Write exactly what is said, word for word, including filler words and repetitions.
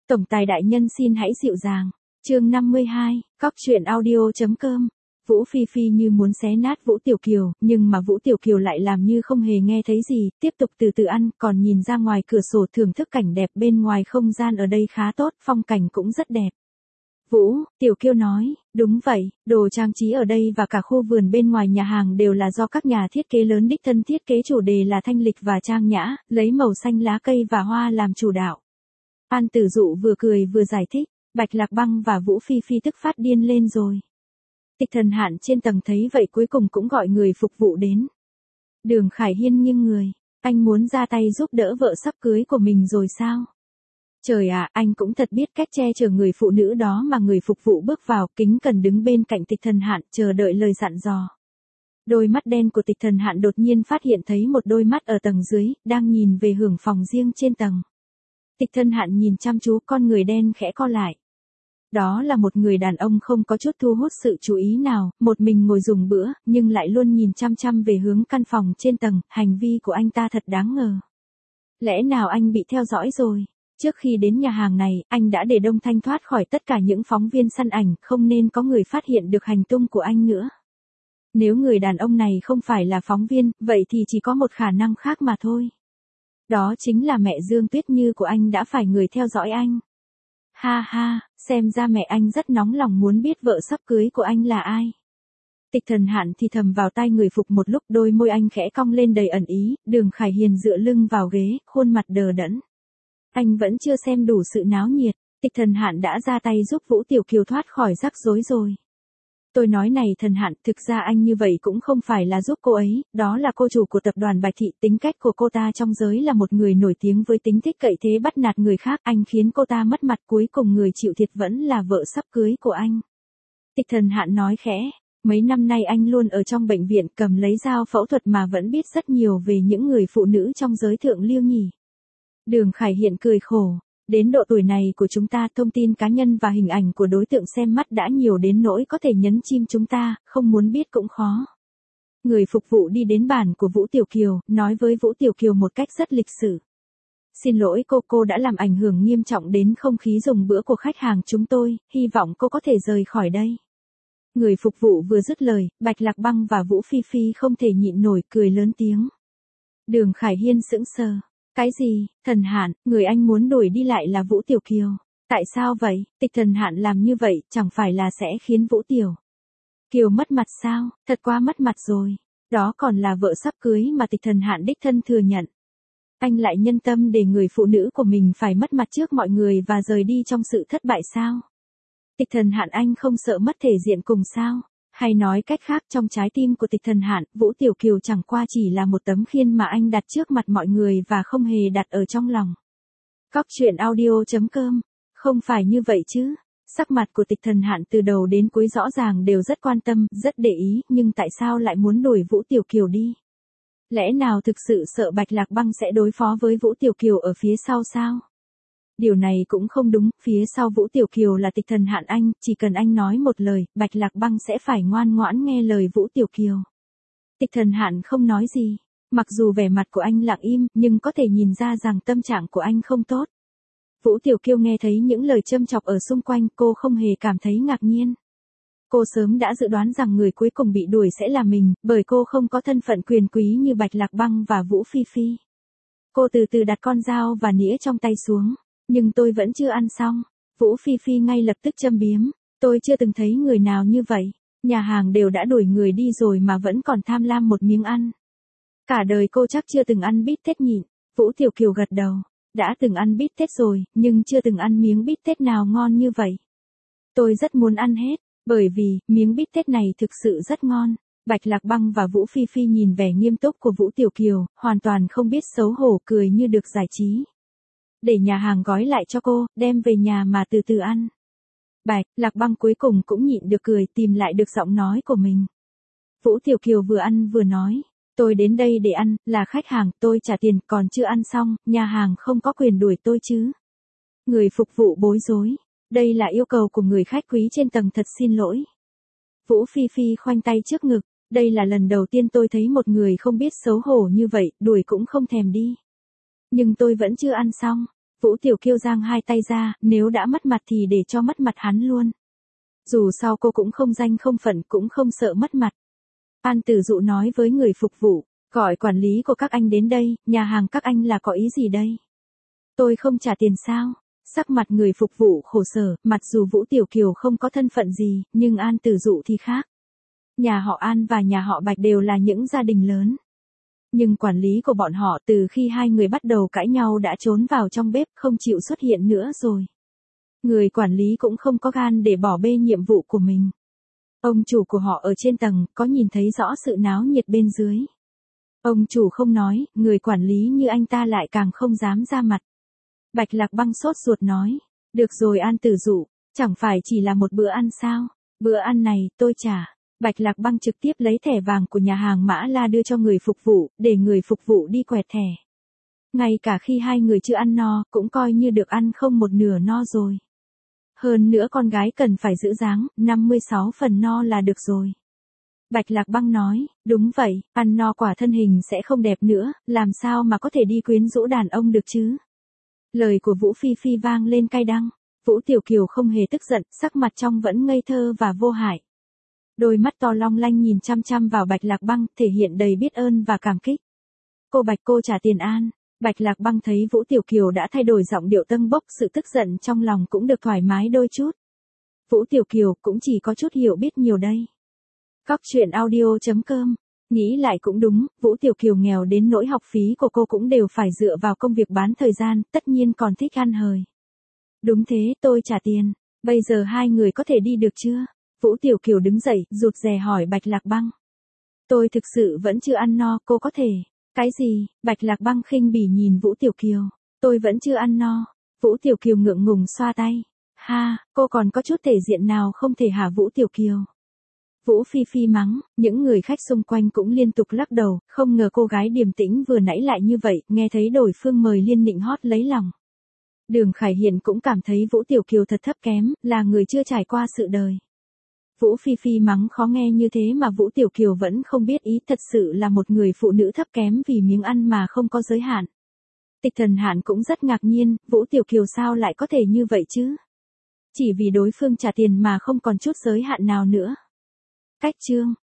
Tổng tài đại nhân xin hãy dịu dàng. Chương năm mươi hai, cóc truyện audio.com. Vũ Phi Phi như muốn xé nát Vũ Tiểu Kiều, nhưng mà Vũ Tiểu Kiều lại làm như không hề nghe thấy gì, tiếp tục từ từ ăn, còn nhìn ra ngoài cửa sổ thưởng thức cảnh đẹp bên ngoài. Không gian ở đây khá tốt, phong cảnh cũng rất đẹp. Vũ, Tiểu Kiều nói, đúng vậy, đồ trang trí ở đây và cả khu vườn bên ngoài nhà hàng đều là do các nhà thiết kế lớn đích thân thiết kế, chủ đề là thanh lịch và trang nhã, lấy màu xanh lá cây và hoa làm chủ đạo. An Tử Dụ vừa cười vừa giải thích, Bạch Lạc Băng và Vũ Phi Phi tức phát điên lên rồi. Tịch Thần Hạn trên tầng thấy vậy cuối cùng cũng gọi người phục vụ đến. Đường Khải Hiên nghiêng người, anh muốn ra tay giúp đỡ vợ sắp cưới của mình rồi sao? Trời ạ, à, anh cũng thật biết cách che chở người phụ nữ đó mà. Người phục vụ bước vào, kính cẩn đứng bên cạnh Tịch Thần Hạn, chờ đợi lời dặn dò. Đôi mắt đen của Tịch Thần Hạn đột nhiên phát hiện thấy một đôi mắt ở tầng dưới, đang nhìn về hướng phòng riêng trên tầng. Tịch Thần Hạn nhìn chăm chú, con người đen khẽ co lại. Đó là một người đàn ông không có chút thu hút sự chú ý nào, một mình ngồi dùng bữa, nhưng lại luôn nhìn chăm chăm về hướng căn phòng trên tầng. Hành vi của anh ta thật đáng ngờ. Lẽ nào anh bị theo dõi rồi? Trước khi đến nhà hàng này, anh đã để Đông Thanh thoát khỏi tất cả những phóng viên săn ảnh, không nên có người phát hiện được hành tung của anh nữa. Nếu người đàn ông này không phải là phóng viên, vậy thì chỉ có một khả năng khác mà thôi. Đó chính là mẹ Dương Tuyết Như của anh đã phải người theo dõi anh. Ha ha, xem ra mẹ anh rất nóng lòng muốn biết vợ sắp cưới của anh là ai. Tịch Thần Hạn thì thầm vào tai người phục một lúc, đôi môi anh khẽ cong lên đầy ẩn ý. Đường Khải Hiền dựa lưng vào ghế, khuôn mặt đờ đẫn. Anh vẫn chưa xem đủ sự náo nhiệt, Tịch Thần Hạn đã ra tay giúp Vũ Tiểu Kiều thoát khỏi rắc rối rồi. Tôi nói này Thần Hạn, thực ra anh như vậy cũng không phải là giúp cô ấy, đó là cô chủ của tập đoàn Bạch Thị, tính cách của cô ta trong giới là một người nổi tiếng với tính thích cậy thế bắt nạt người khác, anh khiến cô ta mất mặt, cuối cùng người chịu thiệt vẫn là vợ sắp cưới của anh. Tịch Thần Hạn nói khẽ, mấy năm nay anh luôn ở trong bệnh viện cầm lấy dao phẫu thuật mà vẫn biết rất nhiều về những người phụ nữ trong giới thượng lưu nhỉ. Đường Khải Hiện cười khổ. Đến độ tuổi này của chúng ta, thông tin cá nhân và hình ảnh của đối tượng xem mắt đã nhiều đến nỗi có thể nhấn chìm chúng ta, không muốn biết cũng khó. Người phục vụ đi đến bàn của Vũ Tiểu Kiều, nói với Vũ Tiểu Kiều một cách rất lịch sự. Xin lỗi cô, cô đã làm ảnh hưởng nghiêm trọng đến không khí dùng bữa của khách hàng chúng tôi, hy vọng cô có thể rời khỏi đây. Người phục vụ vừa dứt lời, Bạch Lạc Băng và Vũ Phi Phi không thể nhịn nổi cười lớn tiếng. Đường Khải Hiên sững sờ. Cái gì, Thần Hạn, người anh muốn đuổi đi lại là Vũ Tiểu Kiều. Tại sao vậy? Tịch Thần Hạn làm như vậy, chẳng phải là sẽ khiến Vũ Tiểu Kiều mất mặt sao? Thật quá mất mặt rồi. Đó còn là vợ sắp cưới mà Tịch Thần Hạn đích thân thừa nhận. Anh lại nhân tâm để người phụ nữ của mình phải mất mặt trước mọi người và rời đi trong sự thất bại sao? Tịch Thần Hạn, anh không sợ mất thể diện cùng sao? Hay nói cách khác, trong trái tim của Tịch Thần Hạn, Vũ Tiểu Kiều chẳng qua chỉ là một tấm khiên mà anh đặt trước mặt mọi người và không hề đặt ở trong lòng. Cóc truyện audio.com. Không phải như vậy chứ. Sắc mặt của Tịch Thần Hạn từ đầu đến cuối rõ ràng đều rất quan tâm, rất để ý, nhưng tại sao lại muốn đuổi Vũ Tiểu Kiều đi? Lẽ nào thực sự sợ Bạch Lạc Băng sẽ đối phó với Vũ Tiểu Kiều ở phía sau sao? Điều này cũng không đúng, phía sau Vũ Tiểu Kiều là Tịch Thần Hạn anh, chỉ cần anh nói một lời, Bạch Lạc Băng sẽ phải ngoan ngoãn nghe lời Vũ Tiểu Kiều. Tịch Thần Hạn không nói gì, mặc dù vẻ mặt của anh lặng im, nhưng có thể nhìn ra rằng tâm trạng của anh không tốt. Vũ Tiểu Kiều nghe thấy những lời châm chọc ở xung quanh, cô không hề cảm thấy ngạc nhiên. Cô sớm đã dự đoán rằng người cuối cùng bị đuổi sẽ là mình, bởi cô không có thân phận quyền quý như Bạch Lạc Băng và Vũ Phi Phi. Cô từ từ đặt con dao và nĩa trong tay xuống. Nhưng tôi vẫn chưa ăn xong. Vũ Phi Phi ngay lập tức châm biếm. Tôi chưa từng thấy người nào như vậy. Nhà hàng đều đã đuổi người đi rồi mà vẫn còn tham lam một miếng ăn. Cả đời cô chắc chưa từng ăn bít tết nhịn. Vũ Tiểu Kiều gật đầu. Đã từng ăn bít tết rồi, nhưng chưa từng ăn miếng bít tết nào ngon như vậy. Tôi rất muốn ăn hết, bởi vì miếng bít tết này thực sự rất ngon. Bạch Lạc Băng và Vũ Phi Phi nhìn vẻ nghiêm túc của Vũ Tiểu Kiều, hoàn toàn không biết xấu hổ, cười như được giải trí. Để nhà hàng gói lại cho cô, đem về nhà mà từ từ ăn. Bạch Lạc Băng cuối cùng cũng nhịn được cười, tìm lại được giọng nói của mình. Vũ Tiểu Kiều vừa ăn vừa nói, tôi đến đây để ăn, là khách hàng, tôi trả tiền, còn chưa ăn xong, nhà hàng không có quyền đuổi tôi chứ. Người phục vụ bối rối, đây là yêu cầu của người khách quý trên tầng, thật xin lỗi. Vũ Phi Phi khoanh tay trước ngực, đây là lần đầu tiên tôi thấy một người không biết xấu hổ như vậy, đuổi cũng không thèm đi. Nhưng tôi vẫn chưa ăn xong. Vũ Tiểu Kiều giang hai tay ra, nếu đã mất mặt thì để cho mất mặt hắn luôn. Dù sao cô cũng không danh không phận, cũng không sợ mất mặt. An Tử Dụ nói với người phục vụ, gọi quản lý của các anh đến đây, nhà hàng các anh là có ý gì đây? Tôi không trả tiền sao? Sắc mặt người phục vụ khổ sở, mặc dù Vũ Tiểu Kiều không có thân phận gì, nhưng An Tử Dụ thì khác. Nhà họ An và nhà họ Bạch đều là những gia đình lớn. Nhưng quản lý của bọn họ từ khi hai người bắt đầu cãi nhau đã trốn vào trong bếp, không chịu xuất hiện nữa rồi. Người quản lý cũng không có gan để bỏ bê nhiệm vụ của mình. Ông chủ của họ ở trên tầng, có nhìn thấy rõ sự náo nhiệt bên dưới. Ông chủ không nói, người quản lý như anh ta lại càng không dám ra mặt. Bạch Lạc Băng sốt ruột nói, được rồi An Tử Dụ, chẳng phải chỉ là một bữa ăn sao, bữa ăn này, tôi trả. Bạch Lạc Băng trực tiếp lấy thẻ vàng của nhà hàng Mã La đưa cho người phục vụ, để người phục vụ đi quẹt thẻ. Ngay cả khi hai người chưa ăn no, cũng coi như được ăn không một nửa no rồi. Hơn nữa con gái cần phải giữ dáng, năm mươi sáu phần no là được rồi. Bạch Lạc Băng nói, đúng vậy, ăn no quả thân hình sẽ không đẹp nữa, làm sao mà có thể đi quyến rũ đàn ông được chứ? Lời của Vũ Phi Phi vang lên cay đắng. Vũ Tiểu Kiều không hề tức giận, sắc mặt trong vẫn ngây thơ và vô hại. Đôi mắt to long lanh nhìn chăm chăm vào Bạch Lạc Băng, thể hiện đầy biết ơn và cảm kích. Cô Bạch cô trả tiền An. Bạch Lạc Băng thấy Vũ Tiểu Kiều đã thay đổi giọng điệu tâng bốc, sự tức giận trong lòng cũng được thoải mái đôi chút. Vũ Tiểu Kiều cũng chỉ có chút hiểu biết nhiều đây. Cóc truyện audio chấm com. Nghĩ lại cũng đúng, Vũ Tiểu Kiều nghèo đến nỗi học phí của cô cũng đều phải dựa vào công việc bán thời gian, tất nhiên còn thích ăn hời. Đúng thế, tôi trả tiền. Bây giờ hai người có thể đi được chưa? Vũ Tiểu Kiều đứng dậy, rụt rè hỏi Bạch Lạc Băng. Tôi thực sự vẫn chưa ăn no, cô có thể. Cái gì? Bạch Lạc Băng khinh bỉ nhìn Vũ Tiểu Kiều. Tôi vẫn chưa ăn no. Vũ Tiểu Kiều ngượng ngùng xoa tay. Ha, cô còn có chút thể diện nào không thể hả Vũ Tiểu Kiều? Vũ Phi Phi mắng, những người khách xung quanh cũng liên tục lắc đầu, không ngờ cô gái điềm tĩnh vừa nãy lại như vậy, nghe thấy đối phương mời liên nịnh hót lấy lòng. Đường Khải Hiền cũng cảm thấy Vũ Tiểu Kiều thật thấp kém, là người chưa trải qua sự đời. Vũ Phi Phi mắng khó nghe như thế mà Vũ Tiểu Kiều vẫn không biết ý, thật sự là một người phụ nữ thấp kém vì miếng ăn mà không có giới hạn. Tịch Thần Hạn cũng rất ngạc nhiên, Vũ Tiểu Kiều sao lại có thể như vậy chứ? Chỉ vì đối phương trả tiền mà không còn chút giới hạn nào nữa. Cách chương